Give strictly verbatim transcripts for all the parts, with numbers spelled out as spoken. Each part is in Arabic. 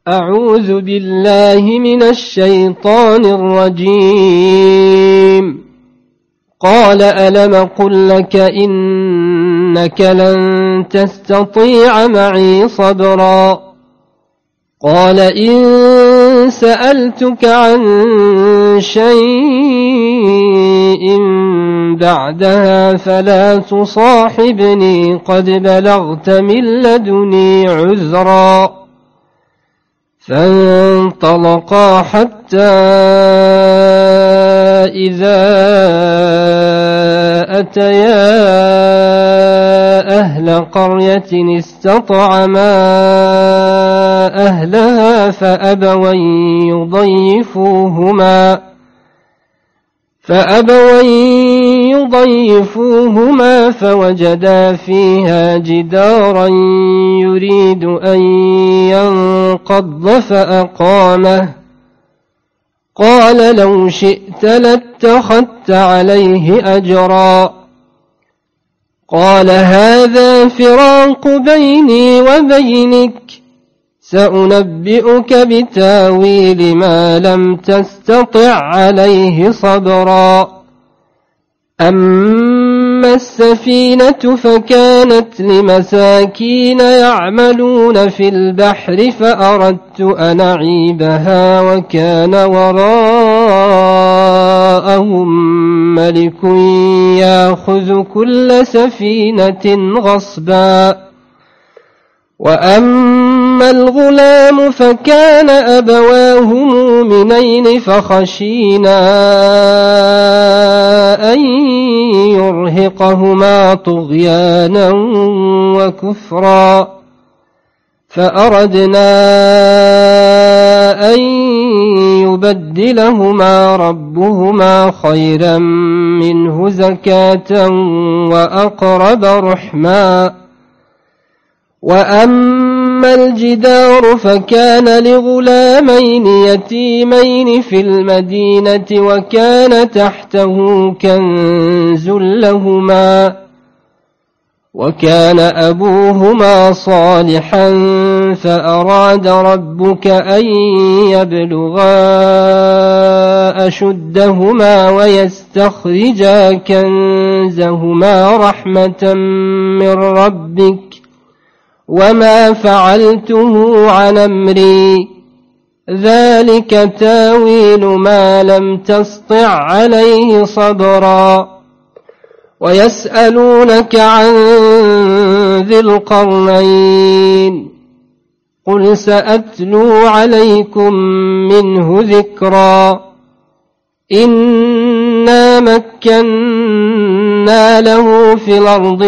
أعوذ بالله من الشيطان الرجيم. قال ألم قل لك إنك لن تستطيع معي صبرا قال إن سألتك عن شيء بعدها فلا تصاحبني قد بلغت من لدني عذرا فانطلقا حتى إذا أتيا أهل قرية استطعما أهلها فأبوا يضيفوهما فأبوا يضيفوهما فوجدا فيها جدارا يريد أن ينقض فأقامه قال لو شئت لاتخذت عليه أجرا قال هذا فراق بيني وبينك سأنبئك بتاويل ما لم تستطع عليه صبرا أما السفينة فكانت لمساكين يعملون في البحر فأردت أن أعيبها وكان وراءهم ملك يأخذ كل سفينة غصبا وأما الغلام فكان أبواه مؤمنين فخشينا أن يرهقهما طغيانا وكفرا فأردنا أن يبدلهما ربهما خيرا منه زكاة وأقرب رحما وأما الجدار فكان لغلامين يتيمين في المدينة وكان تحته كنز لهما وكان أبوهما صالحا فأراد ربك أن يبلغا أشدهما ويستخرجا كنزهما رحمة من ربك وما فعلته عن أمري ذلك تاويل ما لم تسطع عليه صبرا ويسألونك عن ذي القرنين قل سأتلو عليكم منه ذكرا إنا مكنا له في الأرض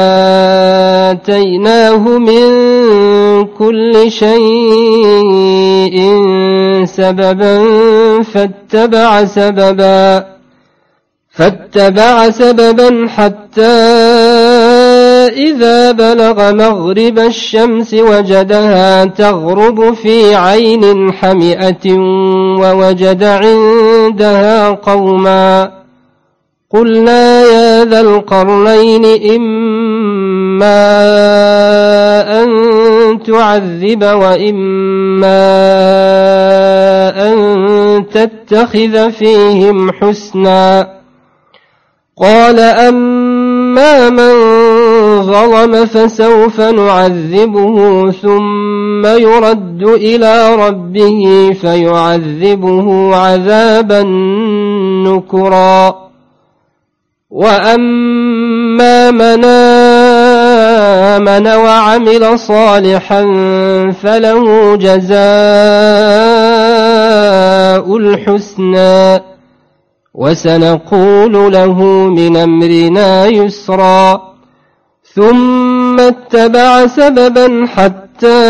وآتيناه من كل شيء سببا فاتبع سببا فاتبع سببا حتى إذا بلغ مغرب الشمس وجدها تغرب في عين حمئة ووجد عندها قوما قلنا يا ذا القرنين إما أن تعذب وإما أن تتخذ فيهم حسنا قال أما من ظلم فسوف نعذبه ثم يرد إلى ربه فيعذبه عذابا نكرا وأما من آمن وعمل صالحا فله جزاء الحسنى وسنقول له من أمرنا يسرا ثم اتبع سببا حتى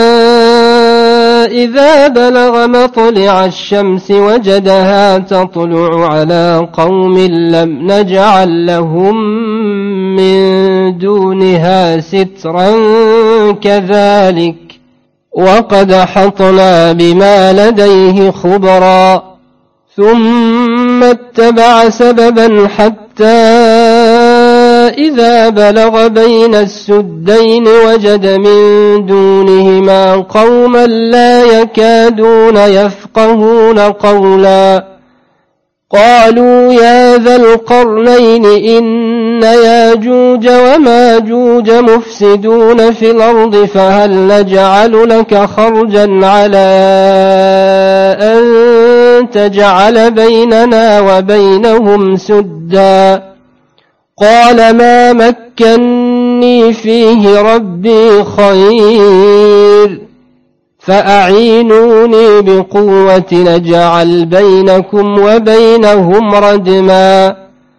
إذا بلغ مطلع الشمس وجدها تطلع على قوم لم نجعل لهم من دونها سترا كذلك وقد حطنا بما لديه خبرا ثم اتبع سببا حتى إذا بلغ بين السدين وجد من دونهما قوما لا يكادون يفقهون قولا قالوا يا ذا القرنين إن ياجوج وماجوج مفسدون في الأرض فهل نجعل لك خرجا على أن تجعل بيننا وبينهم سدا قال ما مكني فيه ربي خير فأعينوني بقوة نجعل بينكم وبينهم ردما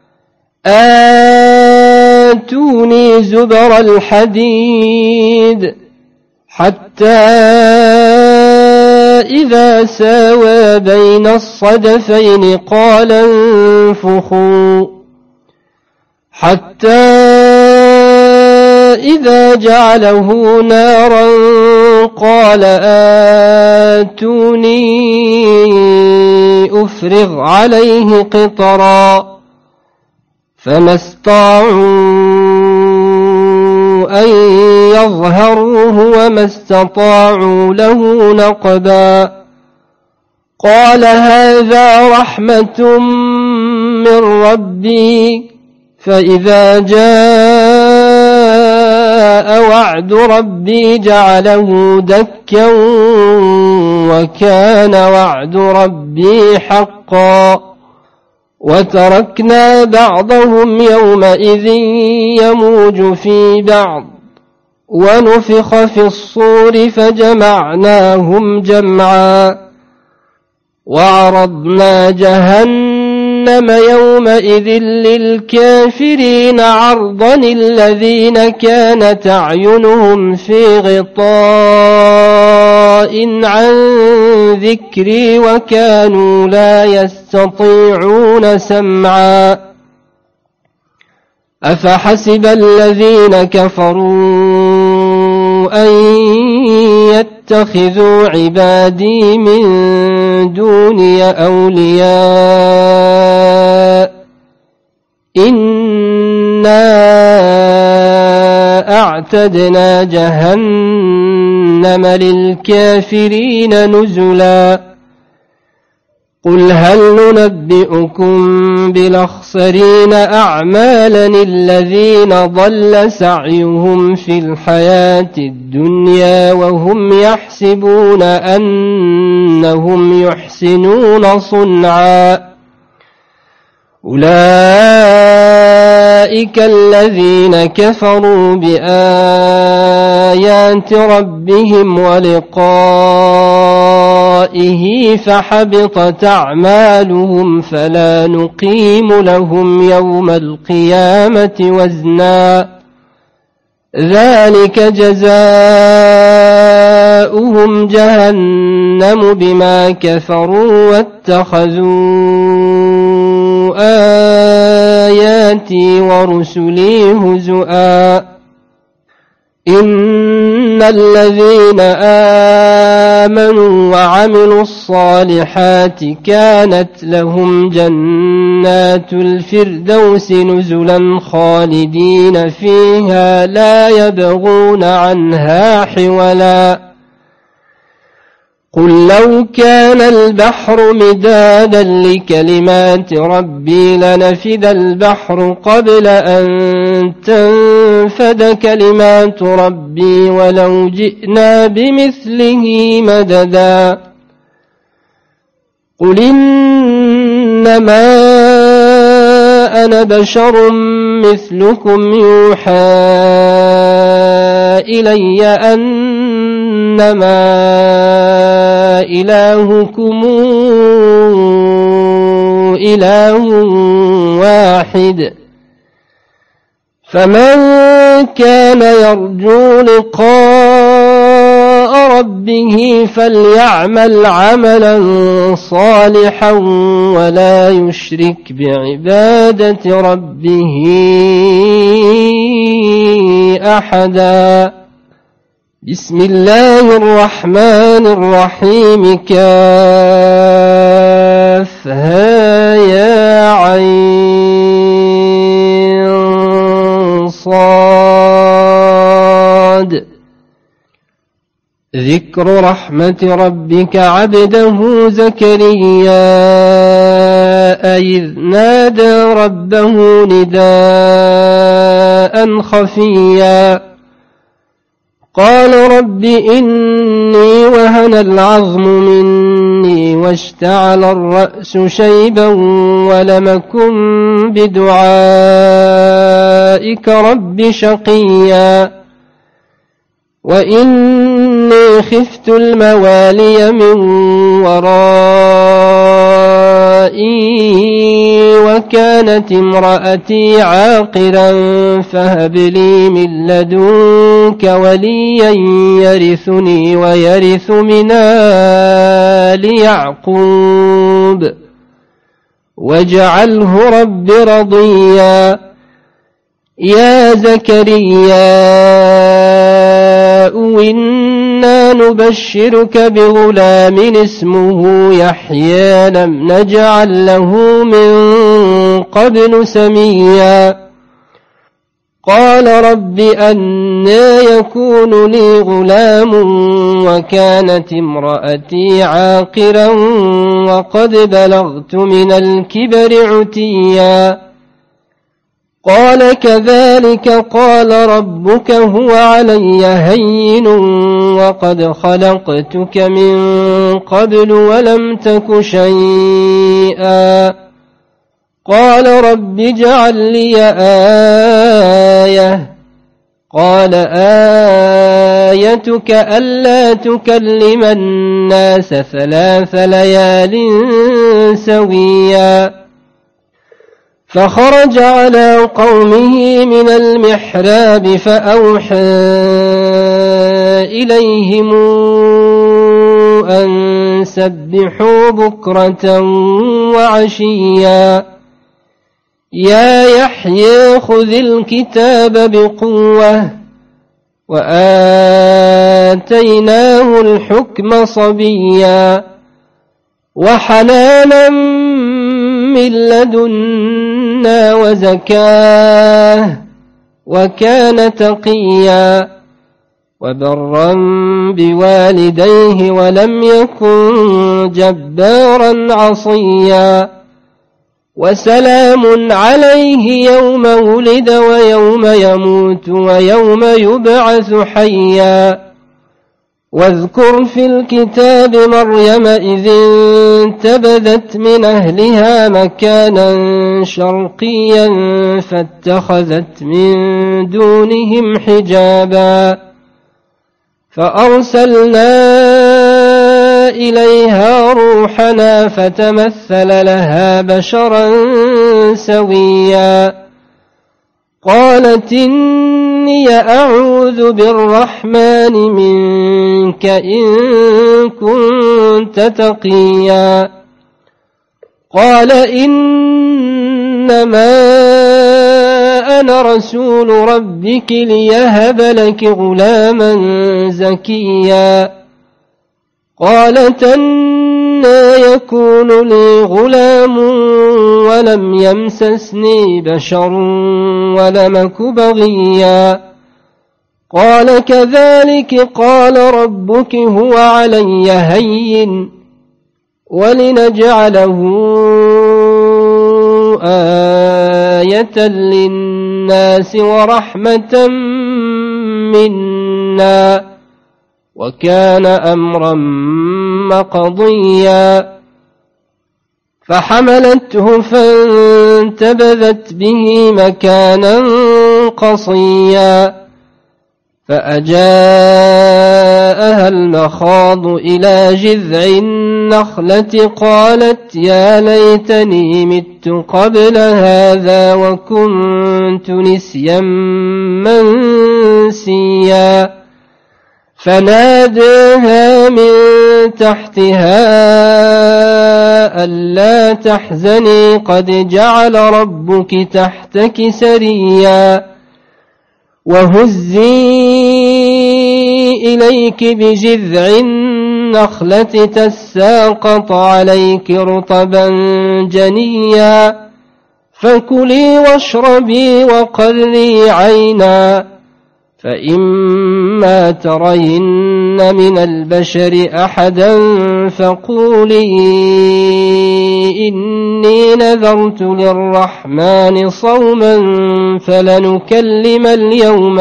آتوني زبر الحديد حتى إذا ساوى بين الصدفين قال انفخوا حتى إذا جعله نارا قال آتوني أفرغ عليه قطرا فما استطاعوا أن يظهروه وما استطاعوا له نقبا قال هذا رحمة من ربي فإذا جاء وعد ربي جعله دكا وكان وعد ربي حقا وتركنا بعضهم يومئذ يموج في بعض ونفخ في الصور فجمعناهم جمعا وعرضنا جهنم يومئذ للكافرين عرضا الذين كانت أعينهم في غطاء عن ذكري وكانوا لا يستطيعون سمعا أفحسب الذين كفروا أن يتخذوا عبادي من دوني أولياء إنا أعتدنا جهنم للكافرين نزلا قل هل ننبئكم بالأخسرين أعمالا الذين ضل سعيهم في الحياة الدنيا وهم يحسبون أنهم يحسنون صنعا أولئك الذين كفروا بآيات ربهم ولقائه فحبطت أعمالهم فلا نقيم لهم يوم القيامة وزنا ذلك جزاؤهم جهنم بما كفروا واتخذوا آياتي ورسلي هزؤا إن الذين آمنوا وعملوا الصالحات كانت لهم جنات الفردوس نزلا خالدين فيها لا يبغون عنها حولا قل لو كان البحر مدادا لكلمات ربي لنفد البحر قبل أن تنفد كلمات ربي ولو جئنا بمثله مددا قل إنما أنا بشر مثلكم يوحى إلي أنما إلهكم إله واحد فمن كان يرجو لقاء ربه فليعمل عملا صالحا ولا يشرك بعبادة ربه أحدا بسم الله الرحمن الرحيم كافها يا عين ذكر رحمة ربك عبده زكريا إذ نادى ربه نداء خفيا قال رب إني وهن العظم مني واشتعل الرأس شيبا ولم أكن بدعائك رب شقيا وإني خفت الموالي من ورائي وكانت امرأتي عاقرا فهب لي من لدنك وليا يرثني ويرث من آل يعقوب واجعله رب رضيا يا زكريا إنا نبشرك بغلام اسمه يحيى لم نجعل له من قبل سميا قال رب أنى يكون لي غلام وكانت امرأتي عاقرا وقد بلغت من الكبر عتيا قال كذلك قال ربك هو علي هين وقد خلقتك من قبل ولم تك شيئا قال رب اجعل لي آية قال آيتك ألا تكلم الناس ثلاث ليال سويا فخرج على قومه من المحراب فأوحى إليهم أن سبحوا بكرة وعشيا يا يحيى خذ الكتاب بقوة وآتيناه الحكم صبيا وحنانا من لدنا وزكاه وكان تقيا وبرا بوالديه ولم يكن جبارا عصيا وسلام عليه يوم ولد ويوم يموت ويوم يبعث حيا واذكر في الكتاب مريم إذ انتبذت من أهلها مكانا شرقيا فاتخذت من دونهم حجابا فأرسلنا إليها روحنا فتمثل لها بشرا سويا قالت إني أعوذ بالرحمن منك إن كنت تقيا قال إنما أنا رسول ربك ليهب لك غلاما زكيا قالت أنى يكون لي غلام ولم يمسسني بشر ولم أك بغيا قال كذلك قال ربك هو علي هين ولنجعله آية للناس ورحمة منا وكان أمرا مقضيا فحملته فانتبذت به مكانا قصيا فأجاءها المخاض إلى جذع النخلة قالت يا ليتني مت قبل هذا وكنت نسيا منسيا فناداها من تحتها ألا تحزني قد جعل ربك تحتك سريا وهزي إليك بجذع النخلة تساقط عليك رطبا جنيا فكلي واشربي وقري عينا فإما ترين من البشر أحدا فقولي إني نذرت للرحمن صوما فلنكلم اليوم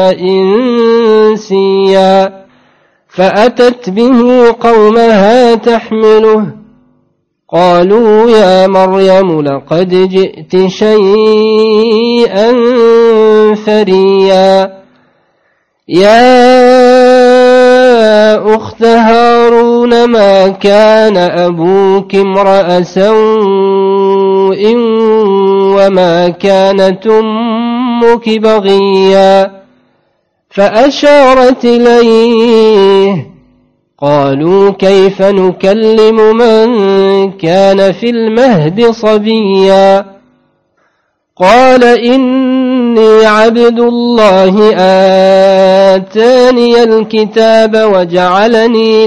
إنسيا فأتت به قومها تحمله قالوا يا مريم لقد جئت شيئا فريا يا أخت هارون ما كان أبوك امرأ سوء وما كانت أمك بغيا فأشارت إليه قالوا كيف نكلم من كان في المهد صبيا قال إني عبد الله آتاني الكتاب وجعلني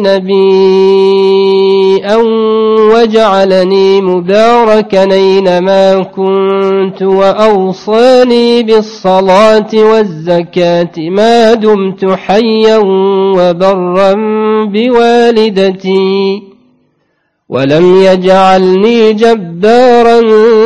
نبيا وجعلني مباركا أينما كنت وأوصاني بالصلاة والزكاة ما دمت حيا وبرا بوالدتي ولم يجعلني جبارا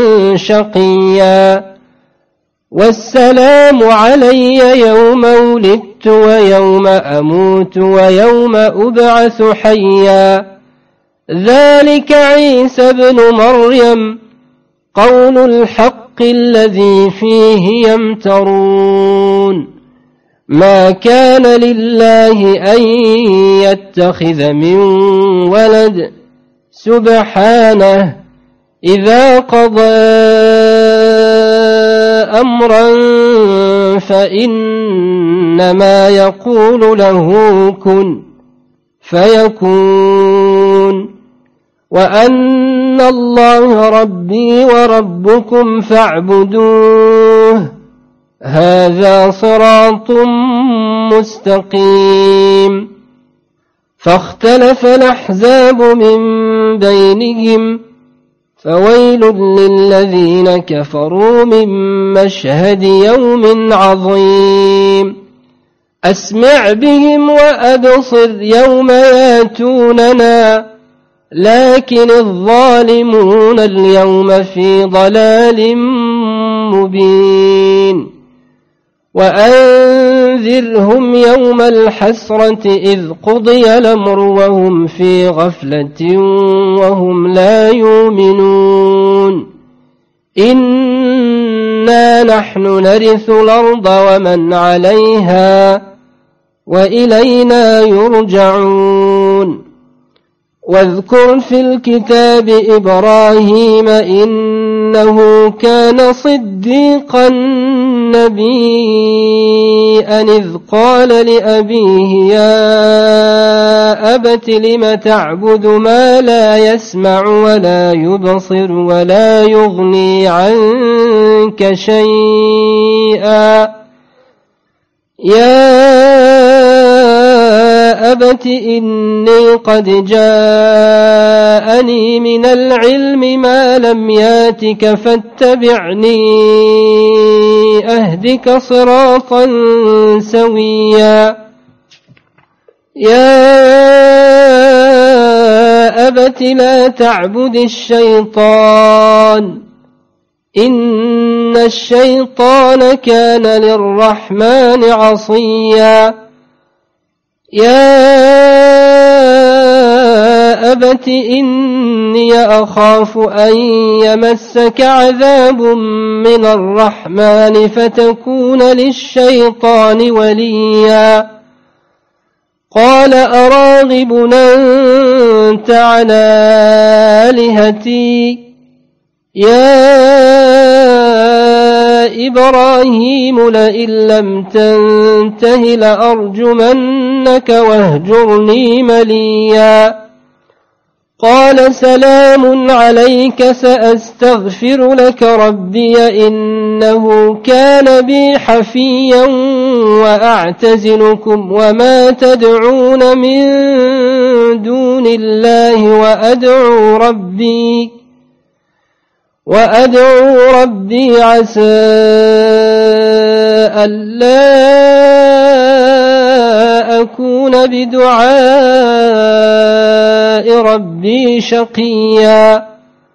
شقيا والسلام علي يوم ولدت ويوم أموت ويوم أبعث حيا ذلك عيسى ابن مريم قول الحق الذي فيه يمترون ما كان لله أن يتخذ من ولد سبحانه إذا قضى أمرا فإنما يقول له كن فيكون وأن الله ربي وربكم فاعبدوه هذا صراط مستقيم فاختلف الأحزاب من بينهم فويل للذين كفروا من مشهد يوم عظيم أسمع بهم وأبصر يوم ياتوننا لكن الظالمون اليوم في ضلال مبين وأنذرهم يوم الحسرة إذ قضي الأمر وهم في غفلة وهم لا يؤمنون إنا نحن نرث الأرض ومن عليها وإلينا يرجعون واذكر في الكتاب إبراهيم إنه كان صديقا نبيا إذ قال لأبيه يا أبت لم تعبد ما لا يسمع ولا يبصر ولا يغني عنك شيئا يا أبت إني قد جاءني من العلم ما لم ياتك فاتبعني أهدك صراطا سويا يا أبت لا تعبد الشيطان إن الشيطان كان للرحمن عصيا يا أبت إني أخاف أن يمسك عذاب من الرحمن فتكون للشيطان وليا قال أراغب أنت على آلهتي يا إبراهيم لئن لم تنته لأرجمنك واهجرني مليا قال سلام عليك سأستغفر لك ربي إنه كان بي حفيا وأعتزلكم وما تدعون من دون الله وأدعو ربي وأدعو ربي عسى ألا أكون بدعاء ربي شقيا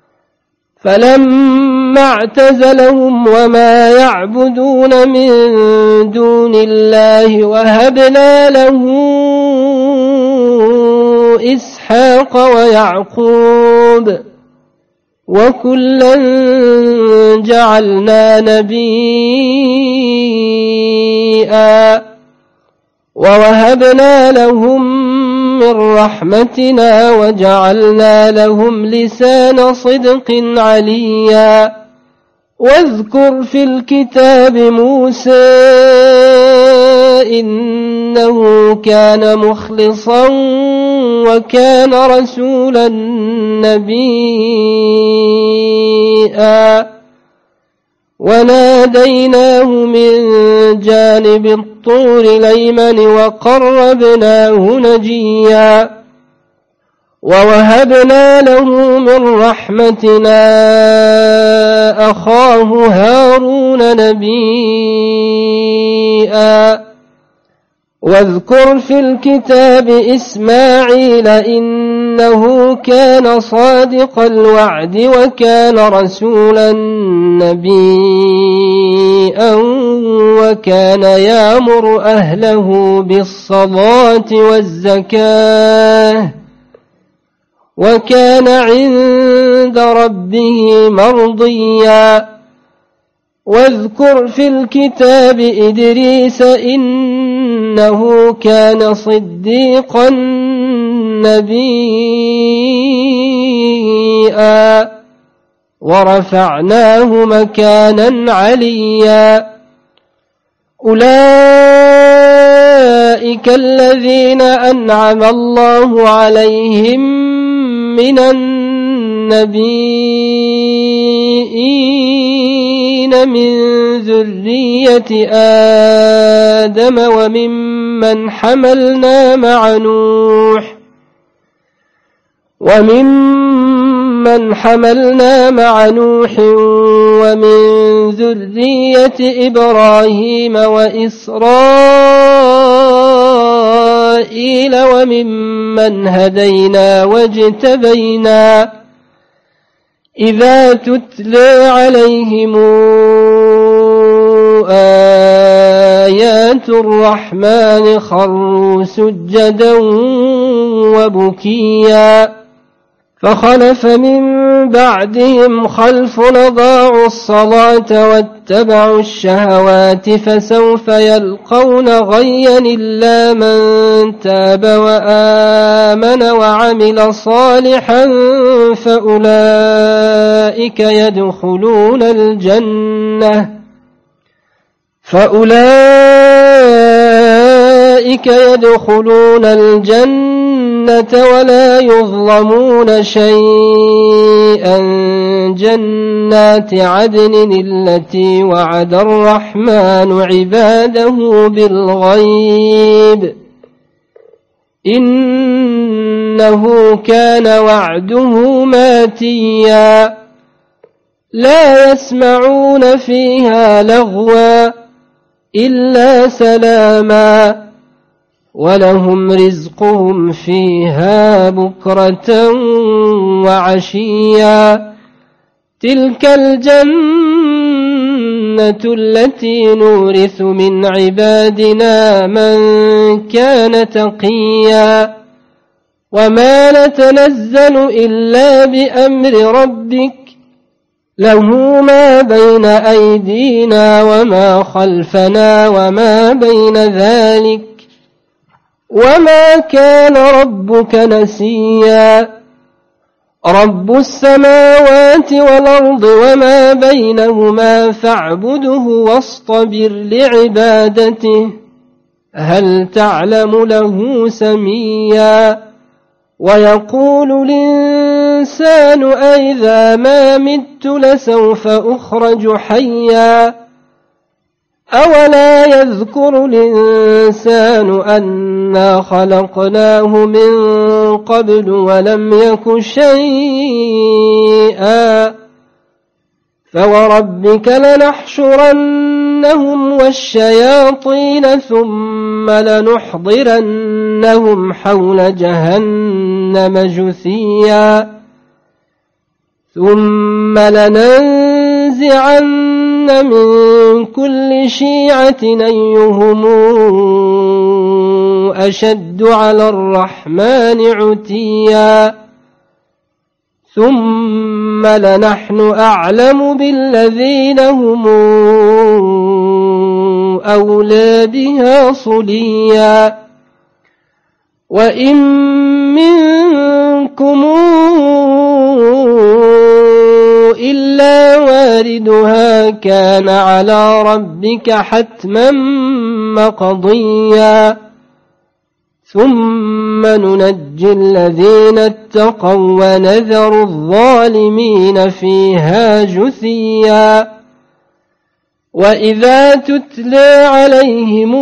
فلما اعتزلهم وما يعبدون من دون الله وهبنا له إسحاق ويعقوب وكلا جعلنا نبيا ووهبنا لهم من رحمتنا وجعلنا لهم لسان صدق عليا واذكر في الكتاب موسى إنه كان مخلصا وكان رسولا نبيا وناديناه من جانب الطور الأيمن وقربناه نجيا ووهبنا له من رحمتنا أخاه هارون نبيا واذكر في الكتاب إسماعيل إنه كان صادق الوعد وكان رسولا نبيا وكان يأمر أهله بالصلاة والزكاة وكان عند ربه مرضيا واذكر في الكتاب إدريس إنه كان صديقا نبيا ورفعناه مكانا عليا أولئك الذين أنعم الله عليهم من النبيين من ذرية آدم وممن حملنا مع نوح وممن حملنا مع نوح ومن ذرية إبراهيم وإسرائيل وممن هدينا واجتبينا إذا تتلى عليهم آيات الرحمن خروا سجدا وبكيا فخلف من بعدهم خلف أضاعوا الصلاة واتبعوا الشهوات فسوف يلقون غيا إلا من تاب وآمن وعمل صالحا فأولئك يدخلون الجنة فأولئك يدخلون الجنة ولا يظلمون شيئا جنات عدن التي وعد الرحمن عباده بالغيب إنه كان وعده ماتيا لا يسمعون فيها لغوا إلا سلاما ولهم رزقهم فيها بكرة وعشيا تلك الجنة التي نورث من عبادنا من كان تقيا وما نتنزل إلا بأمر ربك له ما بين أيدينا وما خلفنا وما بين ذلك وما كان ربك نسيا رب السماوات والأرض وما بينهما فاعبده واصطبر لعبادته هل تعلم له سميا ويقول الإنسان أئذا ما مت لسوف أخرج حيا أولا يذكر الإنسان أنا خلقناه من قبل ولم يك شيئا فوربك لنحشرن لنحشرنهم والشياطين ثم لنحضرنهم حول جهنم جثيا ثم لننزعن من كل شيعة أيهم أشد على الرحمن عتيا ثم لنحن أعلم بالذين هم أولى بها صليا وإن منكم إلا واردها كان على ربك حتما مقضيا ثم ننجي الذين اتقوا ونذر الظالمين فيها جثيا وإذا تتلى عليهم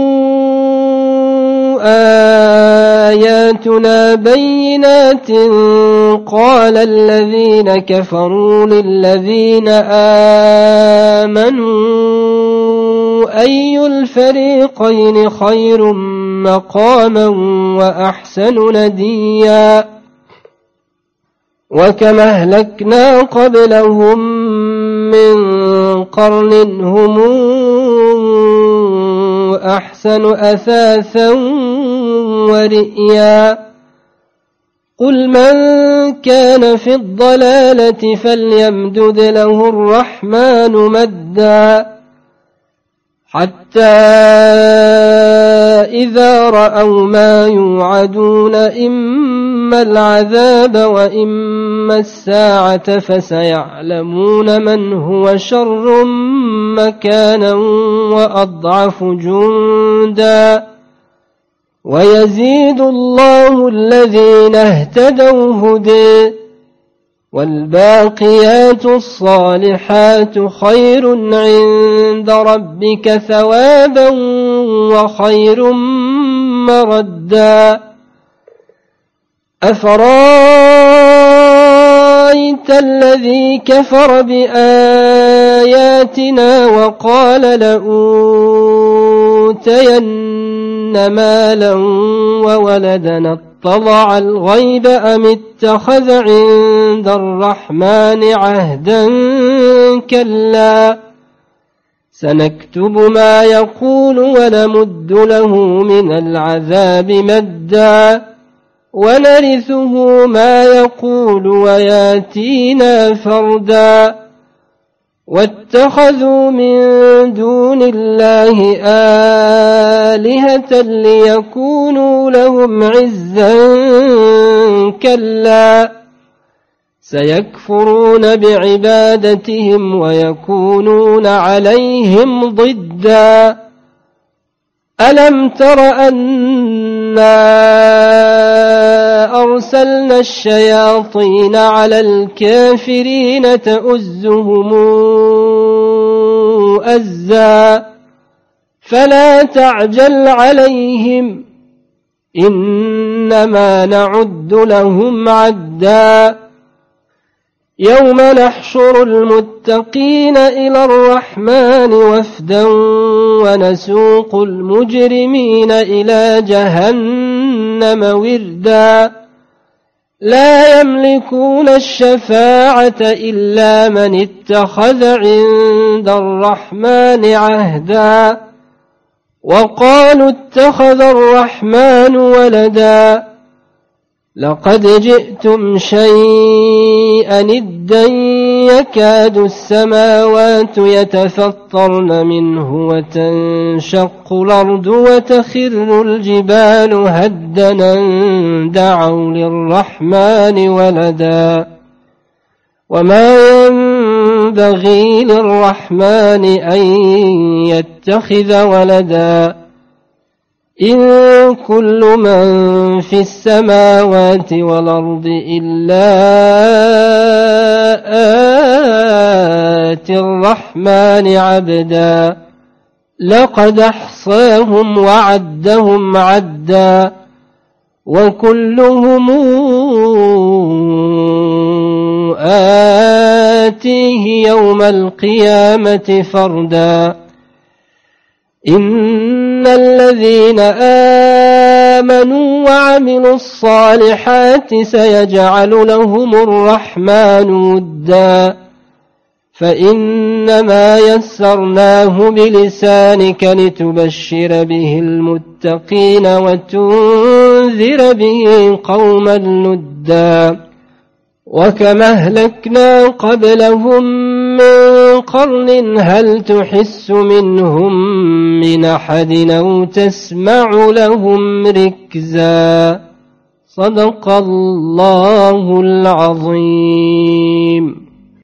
آياتنا بينات قال الذين كفروا للذين آمنوا أي الفريقين خير مقاما وأحسن نديا وكما أهلكنا قبلهم من قرن هم أحسن أثاثا ورئيا قل من كان في الضلالة فليمدد له الرحمن مدا حتى إذا رأوا ما يوعدون إما العذاب وإما الساعة فسيعلمون من هو شر مكانا وأضعف جندا ويزيد الله الذين اهتدوا هدى والباقيات الصالحات خير عند ربك ثوابا وخير مردا أفرأيت الذي كفر بآياتنا وقال لأوتين مالا وولدنا اطلع الغيب أم اتخذ عند الرحمن عهدا كلا سنكتب ما يقول ونمد له من العذاب مدا ونرثه ما يقول وياتينا فردا واتخذوا من دون الله آلهة ليكونوا لهم عزا كلا سيكفرون بعبادتهم ويكونون عليهم ضدا ألم تر أنا أرسلنا الشياطين على الكافرين تؤزهم أزا فلا تعجل عليهم إنما نعد لهم عدا يوم نحشر المتقين إلى الرحمن وفدا ونسوق المجرمين إلى جهنم وردا لا يملكون الشفاعة إلا من اتخذ عند الرحمن عهدا وقالوا اتخذ الرحمن ولدا لقد جئتم شيئا إدا يكاد السماوات يتفطرن منه وتنشق الأرض وتخر الجبال هدا دعوا للرحمن ولدا وما ينبغي للرحمن أن يتخذ ولدا إن كل من في السماوات والأرض إلا آتي الرحمن عبدا لقد أحصاهم وعدهم عدا وكلهم آتيه يوم القيامة فردا إن الذين آمنوا وعملوا الصالحات سيجعل لهم الرحمن ودا فإنما يسرناه بلسانك لتبشر به المتقين وتنذر به قوما لدا وكما أهلكنا قبلهم من قرن هل تحس منهم من أحد أو تسمع لهم ركزا صدق الله العظيم.